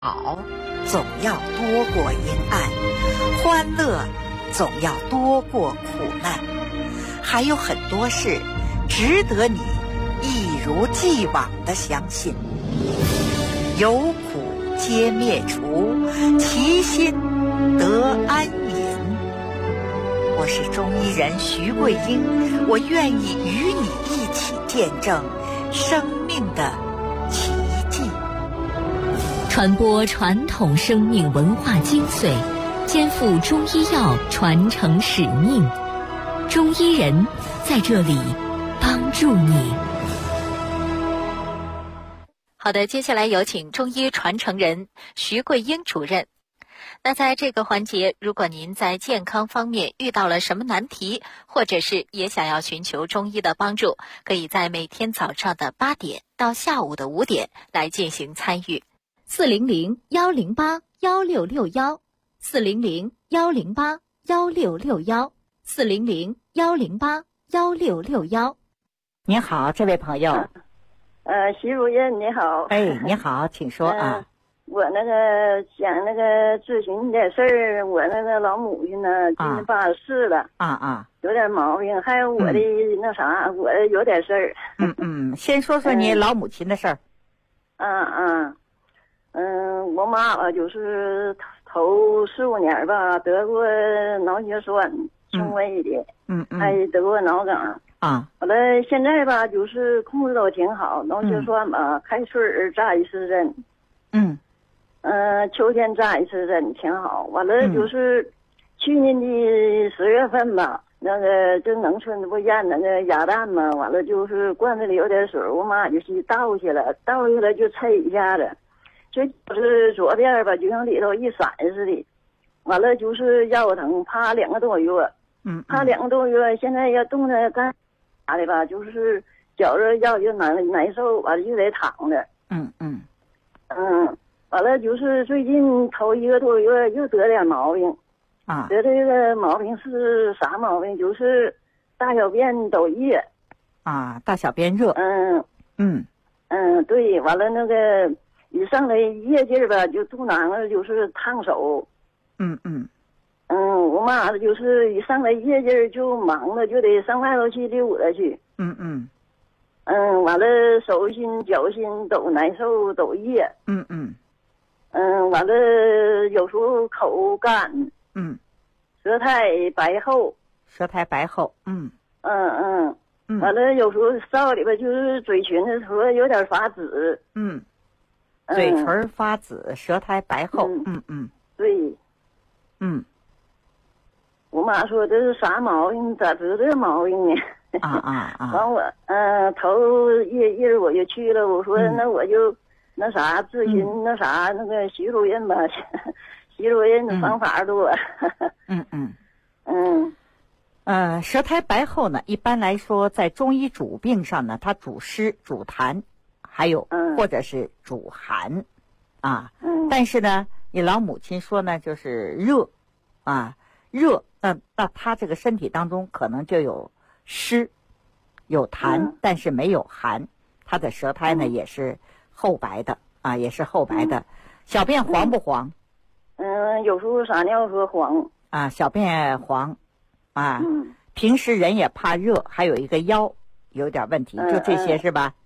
好总要多过阴暗，欢乐总要多过苦难，还有很多事值得你一如既往的相信。有苦皆灭除，其心得安隐。我是中医人徐桂英，我愿意与你一起见证生命的奇迹， 传播传统生命文化精髓，肩负中医药传承使命。中医人在这里帮助你。 好的，接下来有请中医传承人徐桂英主任。那在这个环节，如果您在健康方面遇到了什么难题，或者是也想要寻求中医的帮助，可以在每天早上的8点到下午的5点来进行参与。 400-108-1661，400-108-1661，400-108-1661。 您好，这位朋友。 徐主任你好。 哎，你好，请说啊。 我想咨询你点事儿，我老母亲呢，今年84了，有点毛病，还有我的我有点事儿。 先说说你老母亲的事儿。 我妈吧，就是头4、5年吧，得过脑血栓，轻微的，还得过脑梗。完了，现在吧，就是控制都挺好，脑血栓吧，开水扎1次针。秋天扎1次针挺好。完了就是去年的10月份吧，就农村不验鸭蛋嘛，完了就是罐子里有点水，我妈就去倒去了就吹一下子，就是左边吧，就像里头一闪似的。完了就是腰疼，趴2个多月，趴2个多月，现在要动弹干啥的吧，就是觉着腰就难受，完了就得躺着。完了就是最近头1个多月又得点毛病，得这个毛病是啥毛病？就是大小便都热。 大小便热。 对，完了一上来热劲儿吧，就肚囊子就是烫手。我妈就是一上来热劲儿就忙了，就得上外头去溜达去。完了手心脚心都难受都热。完了有时候口干。舌苔白厚。完了有时候烧里边就是嘴唇的时候有点发紫。 嘴唇发紫，舌苔白厚。 对。我妈说这是啥毛病？咋得这毛病呢？完我头一日我就去了，我说那我就咨询徐主任吧，徐主任的方法多。 舌苔白厚呢，一般来说在中医主病上呢，它主湿主痰，还有或者是主寒但是呢你老母亲说呢就是热那她这个身体当中可能就有湿有痰，但是没有寒，她的舌苔呢也是厚白的小便黄不黄？ 有时候撒尿说黄。 小便黄平时人也怕热，还有一个腰有点问题，就这些是吧？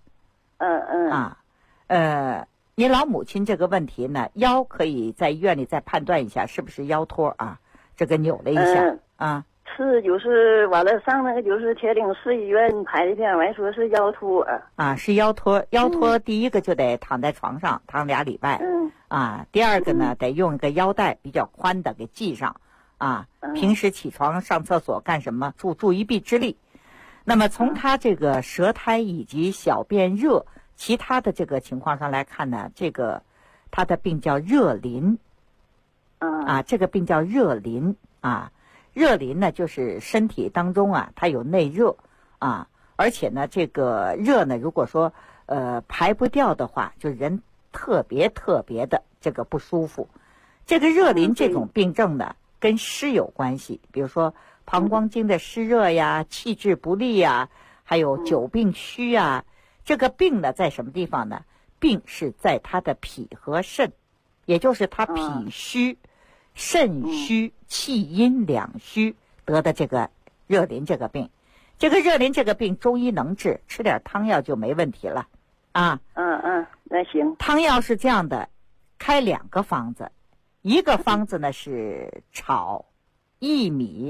你老母亲这个问题呢，腰可以在医院里再判断一下是不是腰托这个扭了一下是就是完了上就是铁岭市医院拍的片，完说是腰托是腰托。腰托第一个就得躺在床上躺2礼拜第二个呢得用一个腰带比较宽的给系上平时起床上厕所干什么助一臂之力。那么从他这个舌苔以及小便热其他的这个情况上来看呢，这个他的病叫热淋这个病叫热淋热淋呢就是身体当中它有内热而且呢这个热呢如果说排不掉的话，就人特别的这个不舒服。这个热淋这种病症呢跟湿有关系，比如说膀胱经的湿热呀，气滞不利呀，还有久病虚这个病呢在什么地方呢？病是在他的脾和肾也就是他脾虚、肾虚、气阴两虚得的这个热淋这个病。这个热淋这个病中医能治，吃点汤药就没问题了啊。 那行。 汤药是这样的，开2个方子，一个方子呢是炒薏米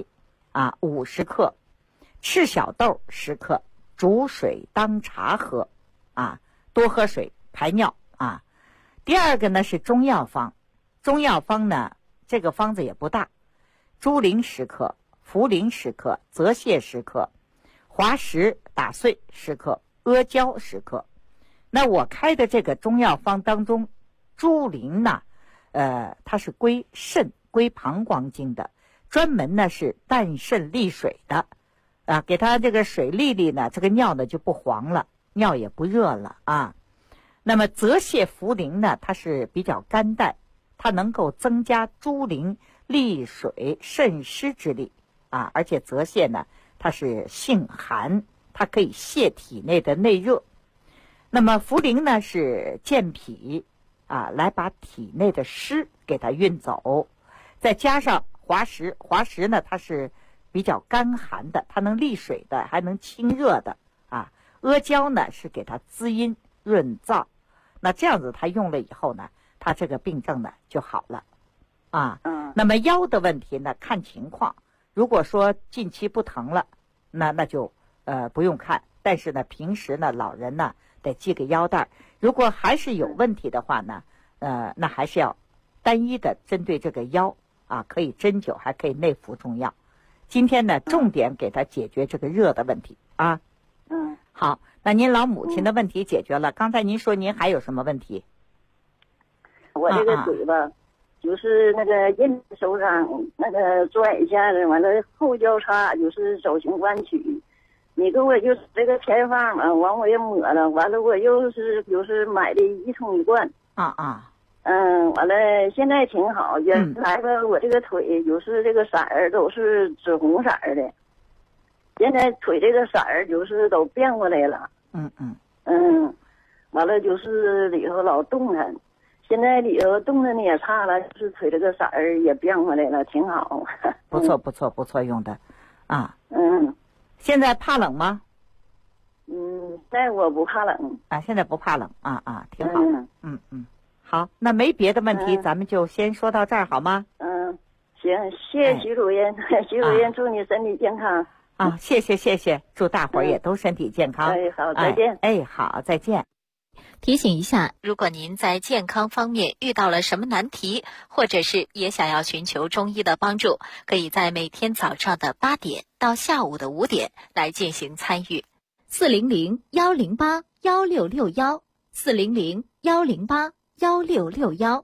50克，赤小豆10克，煮水当茶喝多喝水排尿第二个呢是中药方，中药方呢这个方子也不大，猪苓10克，茯苓10克，泽泻10克，滑石打碎10克，阿胶10克。那我开的这个中药方当中，猪苓呢它是归肾归膀胱经的，专门呢是淡肾利水的给它这个水沥沥呢，这个尿呢就不黄了，尿也不热了那么泽泻茯苓呢，它是比较甘淡，它能够增加猪苓利水渗湿之力而且泽泻呢它是性寒，它可以泻体内的内热。那么茯苓呢是健脾来把体内的湿给它运走，再加上滑石，滑石呢它是比较干寒的，它能利水的，还能清热的阿胶呢是给它滋阴润燥。那这样子它用了以后呢，它这个病症呢就好了那么腰的问题呢看情况，如果说近期不疼了，那就不用看，但是呢平时呢老人呢得系个腰带，如果还是有问题的话呢那还是要单一的针对这个腰可以针灸，还可以内服中药。今天呢重点给他解决这个热的问题好，那您老母亲的问题解决了，刚才您说您还有什么问题？ 我这个腿吧就是那个印手上那个拽一下子，完了后交叉就是走形弯曲，你给我就是这个偏方嘛，完我也抹了，完了我又是就是买的一冲一罐完了现在挺好。原来吧我这个腿就是这个色儿都是紫红色的，现在腿这个色儿就是都变过来了完了就是里头老冻弹，现在里头冻的呢也差了，就是腿这个色儿也变过来了，挺好。 不错不错不错，用的现在怕冷吗？ 但我不怕冷现在不怕冷挺好好，那没别的问题咱们就先说到这儿好吗？ 行，谢谢徐主任徐主任祝你身体健康谢谢谢谢，祝大伙儿也都身体健康好，再见好，再见。 提醒一下，如果您在健康方面遇到了什么难题，或者是也想要寻求中医的帮助，可以在每天早上的8点到下午的5点来进行参与。400-108-1661 400-108-1661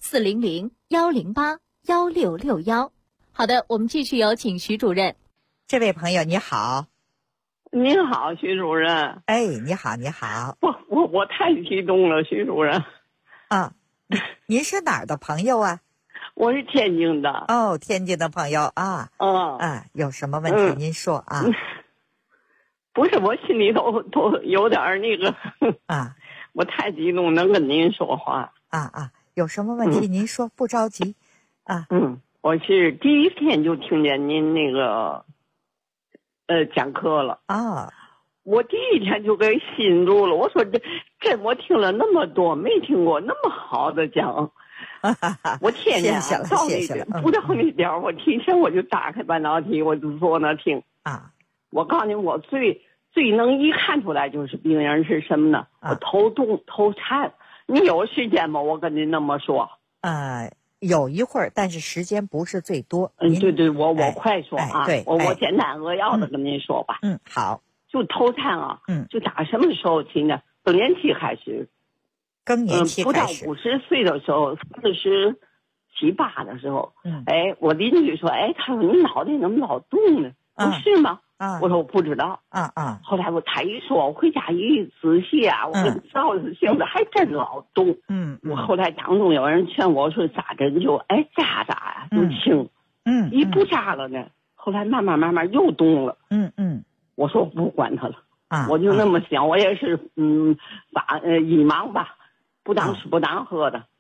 400-108-1661。好的，我们继续有请徐主任。 这位朋友你好。 您好，徐主任。 你好你好。 我太激动了，徐主任。 您是哪儿的朋友啊？ 我是天津的。 天津的朋友有什么问题您说不是，我心里都有点那个我太激动，能跟您说话有什么问题您说，不着急我是第一天就听见您那个讲课了我第一天就给心住了，我说这我听了那么多，没听过那么好的讲我天天谢谢了不到那点儿我提前我就打开半导体，我就坐那听我告诉你，我最能一看出来就是病人是什么呢？我头痛头颤。你有时间吗？我跟您那么说有一会儿，但是时间不是最多。 对，我快说对， 我简单扼要的跟您说吧。 好。 就头颤就打什么时候起呢？更年期开始。 更年期开始。 不到50岁的时候，47、8的时候，我邻居说，他说你脑袋怎么老动呢？不是吗？我说我不知道。后来他一说，我回家一仔细我跟照着性子还真老动。我后来当中有人劝我说扎针灸，扎就轻。一不扎了呢，后来慢慢又动了。我说我不管他了。我就那么想，我也是一忙吧，不当吃不当喝的。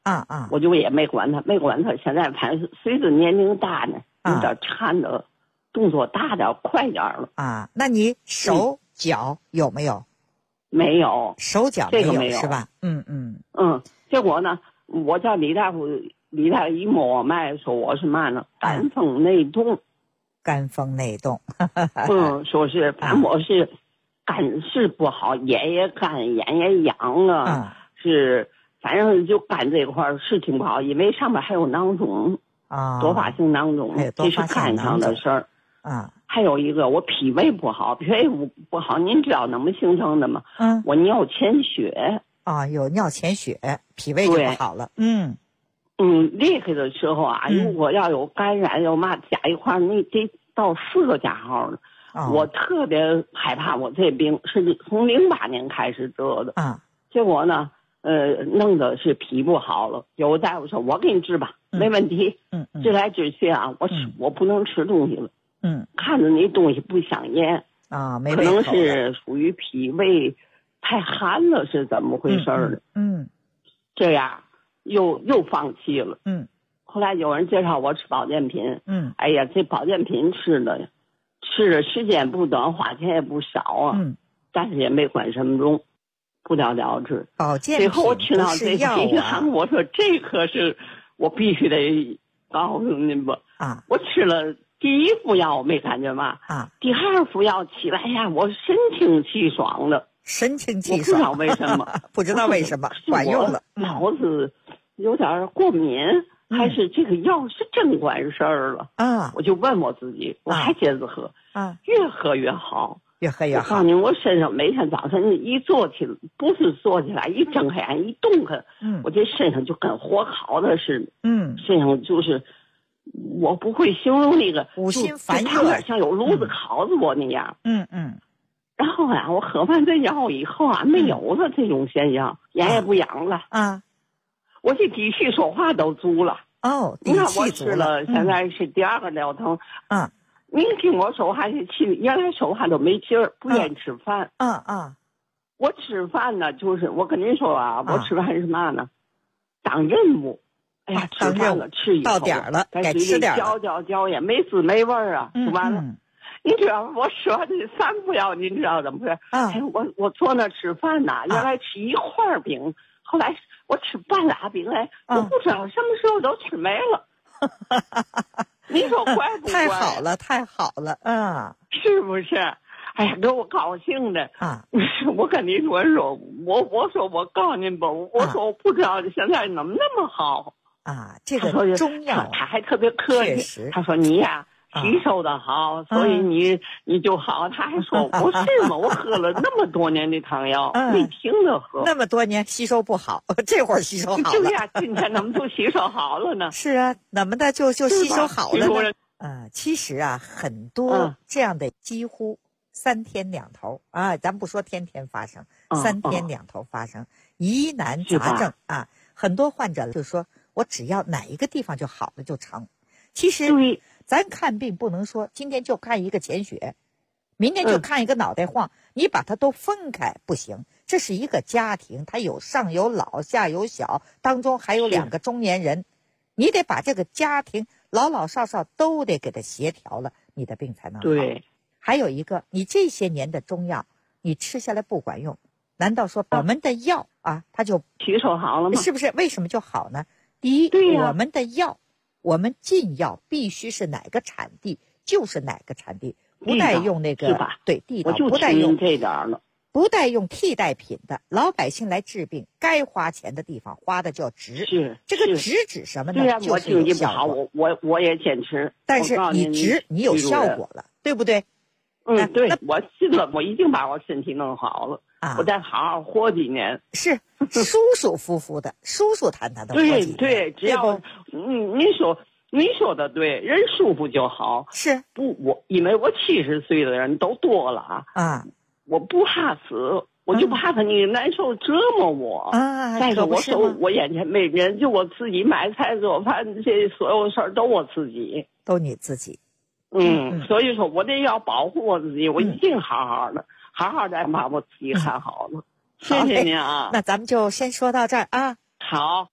我就也没管他。现在反正随着年龄大呢，有点颤的，动作大点快点了。 那你手脚有没有？ 没有， 手脚这个没有是吧？ 结果呢，我叫李大夫一摸我脉，说我是嘛呢？肝风内动。 肝风内动。 说是反正我是肝是不好，眼也干，眼也痒啊。是反正就肝这块是挺不好，因为上面还有囊肿多发性囊肿，这是肝上的事儿。还有一个我脾胃不好，脾胃不好，您知道怎么形成的吗？我尿潜血。 有尿潜血，脾胃就不好了。 厉害的时候啊，如果要有感染有嘛加一块，你得到4个加号的。我特别害怕，我这病是从08年开始得的。结果呢，弄的是脾不好了。有个大夫说，我给你治吧，没问题。治来治去啊，我不能吃东西了。看着那东西不香烟没可能是属于脾胃太寒了，是怎么回事呢？这样又放弃了。后来有人介绍我吃保健品。哎呀，这保健品吃的时间不短，花钱也不少啊。但是也没管什么用，不了了之。 保健品最后我听到这药我说这可是我必须得告诉您吧。我吃了第1副药我没感觉嘛。第2副药起来呀，我神清气爽的。 神清气爽， 我不知道为什么。 不知道为什么管用了。 脑子有点过敏，还是这个药是真管事儿了。我就问我自己，我还接着喝。越喝越好， 越喝越好。 我告诉你，我身上每天早晨一坐起来，不是坐起来，一睁开眼一动开，我这身上就跟火烤的似的。身上就是我不会形容那个五心烦热，有点像有炉子烤着我那样。然后啊，我喝完这药以后啊，没有了这种现象，眼也不痒了。我这底气说话都足了。 底你看我气足吃了，现在是第2个疗程。您听我说话这气，原来说话都没劲儿，不愿意吃饭。我吃饭呢，就是我跟您说啊，我吃饭是嘛呢？当任务。哎呀，吃饭了，吃一口到点了，该吃点了。 嚼也没滋没味儿啊，就完了。你知道我吃完这3副药，您知道怎么回事？我坐那吃饭呐，原来吃1块饼，后来我吃半拉饼，我不知道什么时候都吃没了。你说怪不怪？ 太好了，太好了， 是不是？哎呀，给我高兴的我跟你说，我说我告诉您吧，我说我不知道现在怎么那么好这个中药他还特别客气，他说你呀。吸收的好，所以你就好。他还说不是吗？我喝了那么多年的汤药，没停的喝。 那么多年吸收不好，这会儿吸收好了。 对呀，今天怎么就吸收好了呢？ 是啊，怎么的就吸收好了呢？其实啊，很多这样的几乎3天2头咱不说天天发生，3天2头发生疑难杂症很多患者就说我只要哪一个地方就好了就成。其实咱看病不能说今天就看一个潜血，明天就看一个脑袋晃，你把它都分开不行。这是一个家庭，它有上有老下有小，当中还有2个中年人，你得把这个家庭老老少少都得给它协调了，你的病才能好。 对， 还有一个，你这些年的中药你吃下来不管用，难道说我们的药它就吸收好了吗？ 是不是？为什么就好呢？第一，我们的药我们进药必须是哪个产地就是哪个产地，不带用那个对地道，不带用这点了， 不带用替代品的。老百姓来治病，该花钱的地方花的就值。 是这个值指什么呢？ 对呀， 就我经济不好，我也坚持。 但是你值，你有效果了，对不对？ 对，我信了，我已经把我身体弄好了。我再好好活几年， 是舒舒服服的，舒舒坦坦的活几年。 对，只要你说的对，人舒服就好。 是不因为我70岁的人都多了我不怕死，我就怕他你难受折磨我再说我眼前没人，就我自己买菜做饭，这所有事儿都我自己， 都你自己。 所以说我得要保护我自己，我一定好好的。好好再把我自己看好了，谢谢您啊。 那咱们就先说到这儿好。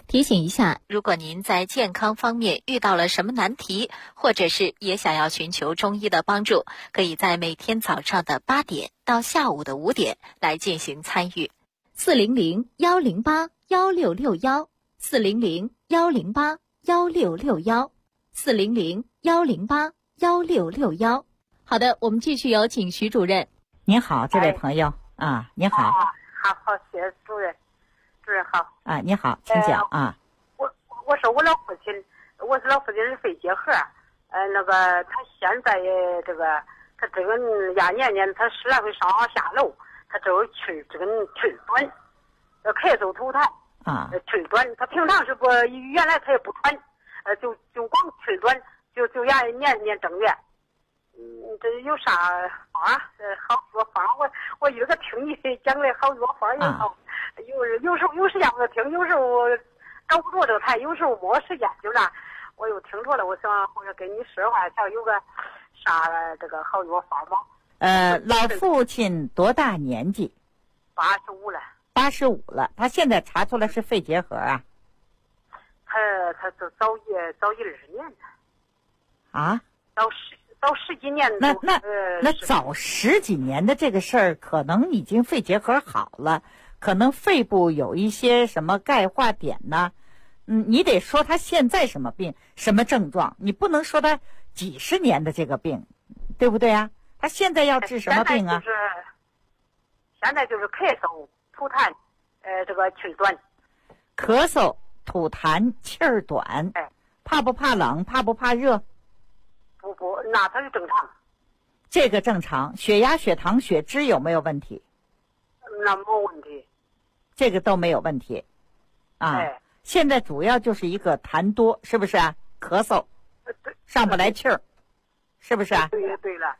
提醒一下，如果您在健康方面遇到了什么难题，或者是也想要寻求中医的帮助，可以在每天早上的8点到下午的5点来进行参与。400-108-1661，400-108-1661，400-108-1661。好的，我们继续有请徐主任。 您好，这位朋友啊，您好。 好，谢谢主任。主任好。 啊，你好，请讲啊。 我说我老父亲是肺结核，他现在他这个年年他10来回上下楼，他这个气短，咳嗽吐痰啊，气短。他平常是不原来他也不喘，就光气短，就年正月。这有啥方好药方？我一个听你讲的好药方也好，有时间我听，有时候找不着这个台，有时候没时间，就那我又听着了，我想跟你说话，想有个啥这个好药方吗？ 老父亲多大年纪 ？85了。 85了，他现在查出来是肺结核啊？ 他都早12年了。 啊？ 早10几年。 那早10几年的这个事儿，可能已经肺结核好了，可能肺部有一些什么钙化点呢？你得说他现在什么病，什么症状，你不能说他几十年的这个病，对不对啊？他现在要治什么病啊？ 现在就是咳嗽、吐痰，这个气短。 咳嗽、吐痰、气儿短。怕不怕冷？怕不怕热？ 不，那他是正常。 这个正常。血压、血糖、血脂有没有问题？ 那没问题。 这个都没有问题。啊。现在主要就是一个痰多，是不是啊？咳嗽，上不来气儿，是不是啊？ 对了。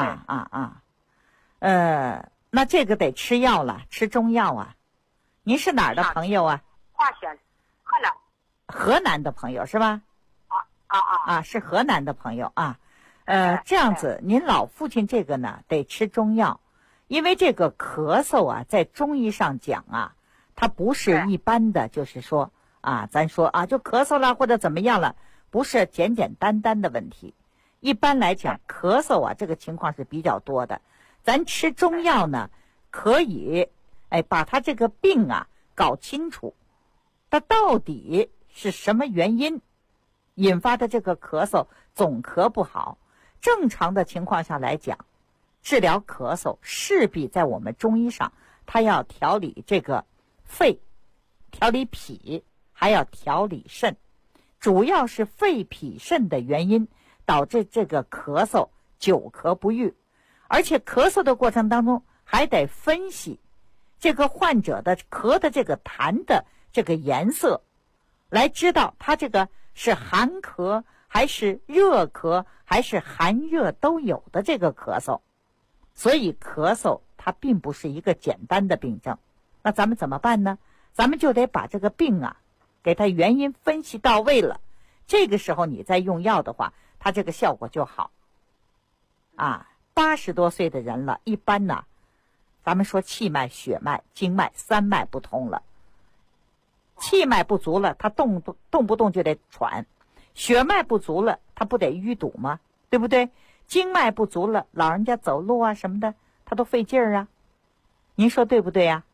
那这个得吃药了，吃中药啊。您是哪儿的朋友啊？ 华县，河南。 河南的朋友是吧？是河南的朋友啊。这样子，您老父亲这个呢得吃中药，因为这个咳嗽啊，在中医上讲啊，它不是一般的，就是说咱说就咳嗽了或者怎么样了，不是简简单单的问题。一般来讲，咳嗽啊这个情况是比较多的。咱吃中药呢，可以把他这个病啊搞清楚，它到底是什么原因引发的这个咳嗽总咳不好。正常的情况下来讲，治疗咳嗽势必在我们中医上，它要调理这个肺，调理脾，还要调理肾，主要是肺脾肾的原因导致这个咳嗽久咳不愈。而且咳嗽的过程当中还得分析这个患者的咳的这个痰的这个颜色，来知道他这个是寒咳还是热咳还是寒热都有的这个咳嗽。所以咳嗽它并不是一个简单的病症。那咱们怎么办呢？咱们就得把这个病啊给它原因分析到位了，这个时候你再用药的话，它这个效果就好。80多岁的人了，一般呢咱们说气脉、血脉、经脉3脉不通了。气脉不足了，他动不动就得喘；血脉不足了，他不得淤堵吗？对不对？经脉不足了，老人家走路啊什么的，他都费劲儿啊。您说对不对呀？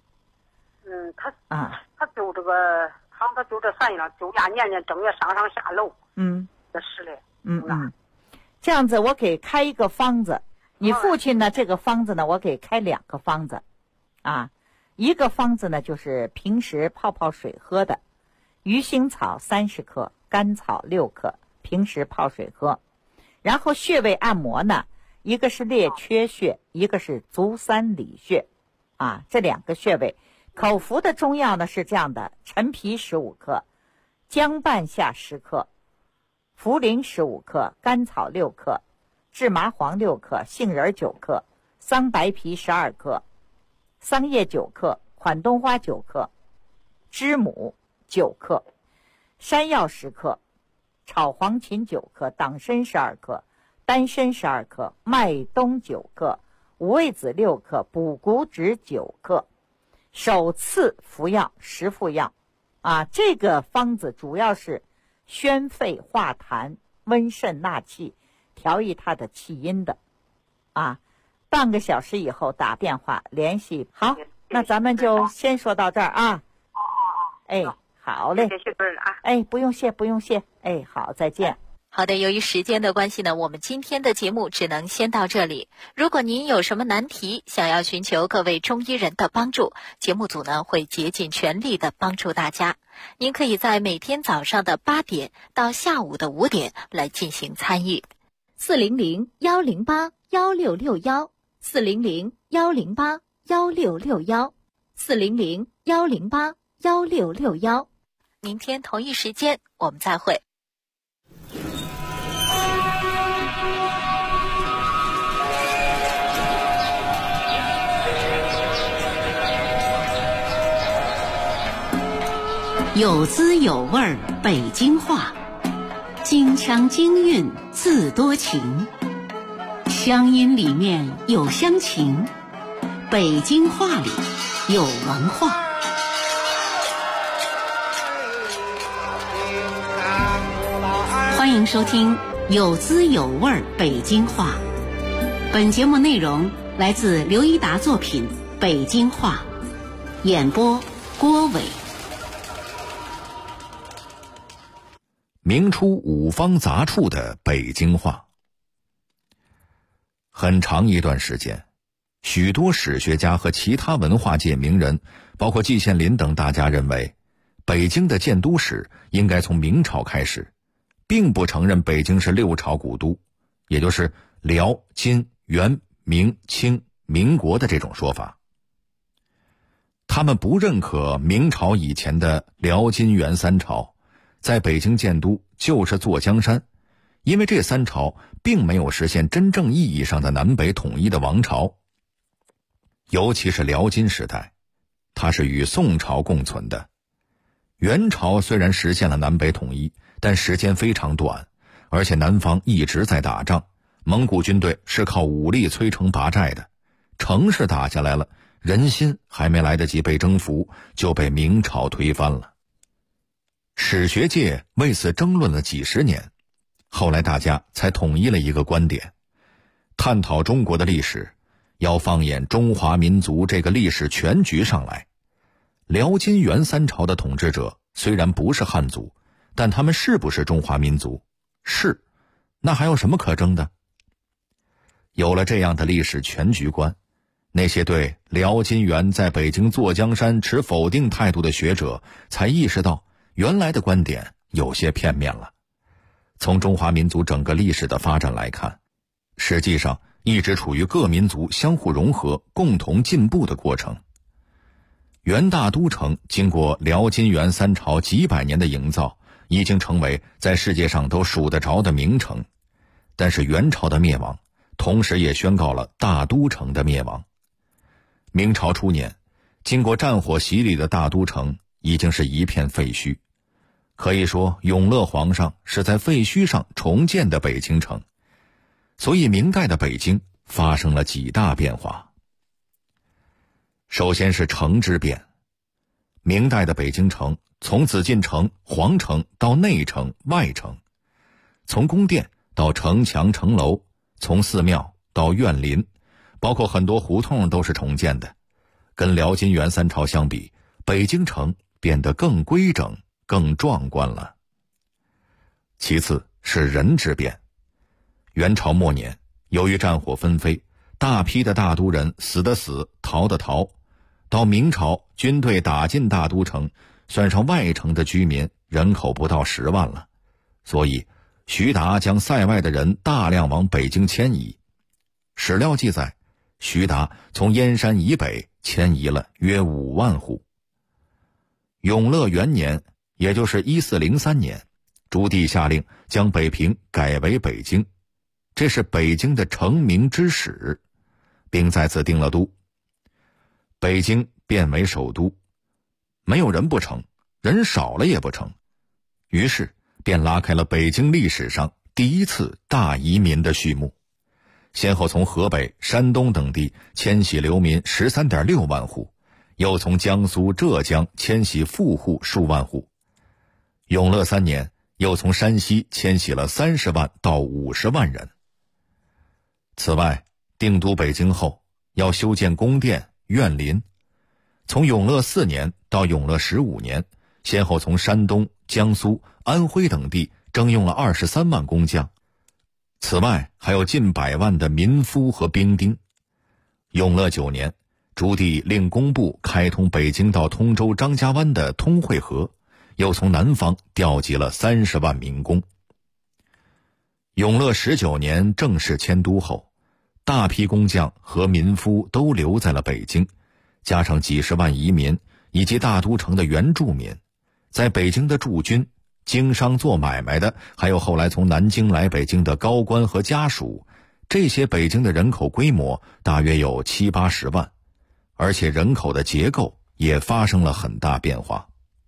他就这个，他就这3样，就年年正月上下楼。这是嘞。 这样子，我给开一个方子。你父亲呢？这个方子呢，我给开2个方子。一个方子呢，就是平时泡水喝的，鱼腥草30克，甘草6克，平时泡水喝。然后穴位按摩呢，一个是列缺穴，一个是足三里穴。这2个穴位。口服的中药呢是这样的：陈皮15克，姜半夏10克，茯苓15克，甘草6克，制麻黄6克，杏仁9克，桑白皮12克，桑叶9克，款冬花9克，知母9克，山药10克，炒黄芩9克，党参12克，丹参12克，麦冬9克，五味子6克，补骨脂9克。首次服药10副药， 啊，这个方子主要是宣肺化痰、温肾纳气、调益它的气阴的。啊，半个小时以后打电话联系。好，那咱们就先说到这儿啊。哎，好嘞。 谢谢主任啊。 哎，不用谢，不用谢。哎，好，再见。 好的，由于时间的关系呢，我们今天的节目只能先到这里。如果您有什么难题，想要寻求各位中医人的帮助，节目组呢会竭尽全力的帮助大家。您可以在每天早上的8点到下午的5点来进行参与。400-108-1661，400-108-1661，400-108-1661。明天同一时间我们再会。 有滋有味北京话，京腔京韵自多情，乡音里面有乡情，北京话里有文化。欢迎收听有滋有味北京话。本节目内容来自刘一达作品《北京话》，演播郭伟。 明初五方杂处的北京话。很长一段时间，许多史学家和其他文化界名人，包括季羡林等大家认为，北京的建都史应该从明朝开始，并不承认北京是6朝古都，也就是辽、金、元、明、清、民国的这种说法。他们不认可明朝以前的辽、金、元3朝在北京建都就是坐江山，因为这3朝并没有实现真正意义上的南北统一的王朝。尤其是辽金时代，它是与宋朝共存的。元朝虽然实现了南北统一，但时间非常短，而且南方一直在打仗，蒙古军队是靠武力摧城拔寨的，城市打下来了，人心还没来得及被征服，就被明朝推翻了。史学界为此争论了几十年，后来大家才统一了一个观点：探讨中国的历史，要放眼中华民族这个历史全局上来。辽金元3朝的统治者虽然不是汉族，但他们是不是中华民族？是，那还有什么可争的？有了这样的历史全局观，那些对辽金元在北京坐江山持否定态度的学者才意识到，原来的观点有些片面了。从中华民族整个历史的发展来看，实际上一直处于各民族相互融合、共同进步的过程。元大都城经过辽金元3朝几百年的营造，已经成为在世界上都数得着的名城。但是元朝的灭亡，同时也宣告了大都城的灭亡。明朝初年，经过战火洗礼的大都城已经是一片废墟，可以说永乐皇上是在废墟上重建的北京城。所以明代的北京发生了几大变化。首先是城之变。明代的北京城从紫禁城、皇城到内城、外城，从宫殿到城墙城楼，从寺庙到院林，包括很多胡同都是重建的。跟辽金元3朝相比，北京城变得更规整、更壮观了。其次是人之变。元朝末年，由于战火纷飞，大批的大都人死的死，逃的逃。到明朝，军队打进大都城，算上外城的居民，人口不到10万了。所以徐达将塞外的人大量往北京迁移。史料记载，徐达从燕山以北迁移了约5万户。永乐元年，也就是1403年，朱棣下令将北平改为北京，这是北京的成名之始，并在此定了都。北京变为首都，没有人不成，人少了也不成，于是便拉开了北京历史上第一次大移民的序幕，先后从河北、山东等地迁徙流民13.6万户， 又从江苏、浙江迁徙富户数万户。永乐3年，又从山西迁徙了30万到50万人。此外，定都北京后，要修建宫殿、苑林。从永乐4年到永乐15年，先后从山东、江苏、安徽等地征用了23万工匠。此外，还有近100万的民夫和兵丁。永乐9年，朱棣令工部开通北京到通州张家湾的通惠河，又从南方调集了30万民工。永乐19年正式迁都后，大批工匠和民夫都留在了北京，加上几十万移民以及大都城的原住民，在北京的驻军、经商做买卖的，还有后来从南京来北京的高官和家属，这些北京的人口规模大约有70-80万，而且人口的结构也发生了很大变化。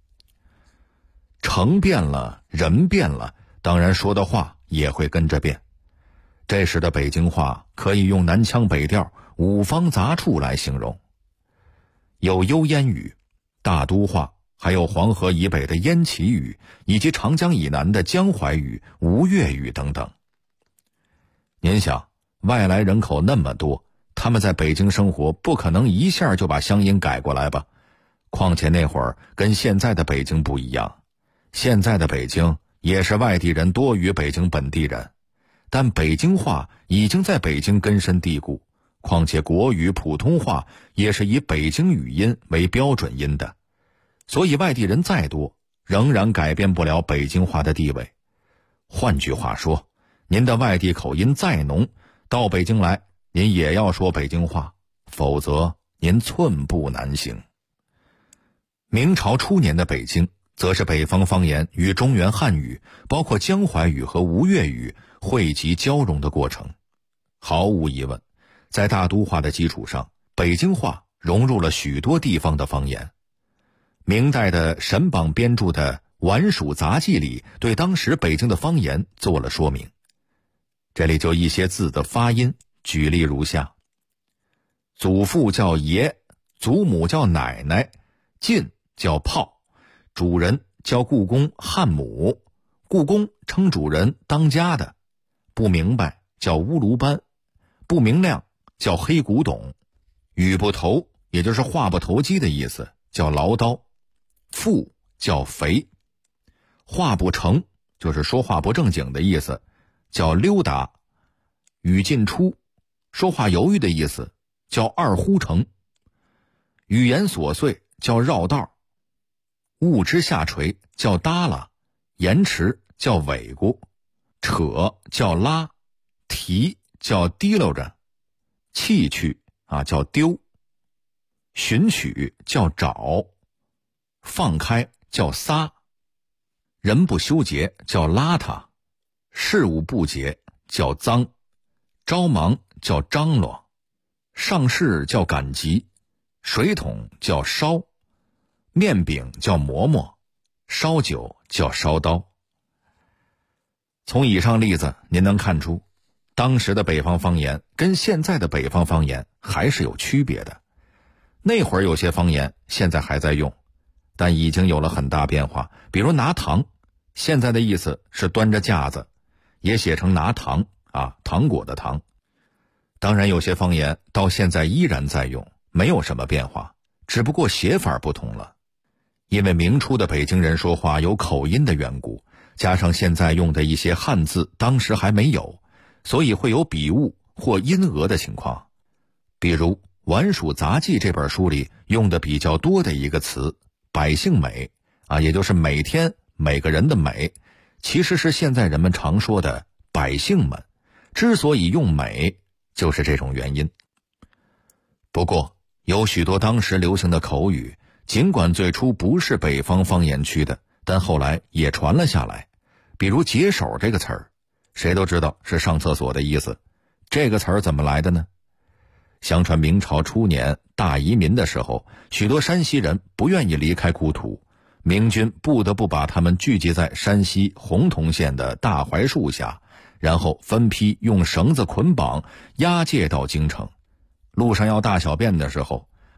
城变了，人变了，当然说的话也会跟着变。这时的北京话可以用南腔北调、五方杂处来形容，有幽燕语、大都话，还有黄河以北的燕齐语，以及长江以南的江淮语、吴越语等等。您想，外来人口那么多，他们在北京生活，不可能一下就把乡音改过来吧？况且那会儿跟现在的北京不一样，现在的北京也是外地人多于北京本地人，但北京话已经在北京根深蒂固，况且国语、普通话也是以北京语音为标准音的，所以外地人再多，仍然改变不了北京话的地位。换句话说，您的外地口音再浓，到北京来，您也要说北京话，否则您寸步难行。明朝初年的北京，则是北方方言与中原汉语，包括江淮语和吴越语汇集交融的过程。毫无疑问，在大都话的基础上，北京话融入了许多地方的方言。明代的沈榜编著的《宛署杂记》里，对当时北京的方言做了说明。这里就一些字的发音，举例如下：祖父叫爷，祖母叫奶奶，进叫炮，主人叫故宫汉母，故宫称主人当家的，不明白叫乌卢班，不明亮叫黑古董，语不投也就是话不投机的意思，叫唠叨，富叫肥，话不成就是说话不正经的意思，叫溜达，语进出说话犹豫的意思，叫二呼成，语言琐碎叫绕道，物之下垂叫耷拉，延迟叫尾咕，扯叫拉，提叫提溜着，弃去叫丢，寻取叫找，放开叫撒，人不修洁叫邋遢，事物不洁叫脏，着忙叫张罗，上事叫赶集，水桶叫烧，面饼叫馍馍，烧酒叫烧刀。从以上例子您能看出，当时的北方方言跟现在的北方方言还是有区别的。那会儿有些方言现在还在用，但已经有了很大变化。比如拿糖，现在的意思是端着架子，也写成拿糖糖果的糖。当然有些方言到现在依然在用，没有什么变化，只不过写法不同了。因为明初的北京人说话有口音的缘故，加上现在用的一些汉字当时还没有，所以会有笔误或音讹的情况。比如《宛署杂记》这本书里用的比较多的一个词百姓美也就是每天每个人的美，其实是现在人们常说的百姓们，之所以用美就是这种原因。不过有许多当时流行的口语，尽管最初不是北方方言区的，但后来也传了下来。比如解手这个词儿，谁都知道是上厕所的意思，这个词儿怎么来的呢？相传明朝初年大移民的时候，许多山西人不愿意离开故土，明军不得不把他们聚集在山西洪洞县的大槐树下，然后分批用绳子捆绑押解到京城。路上要大小便的时候，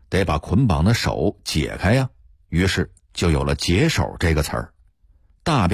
得把捆绑的手解开呀，于是就有了解手这个词儿。大便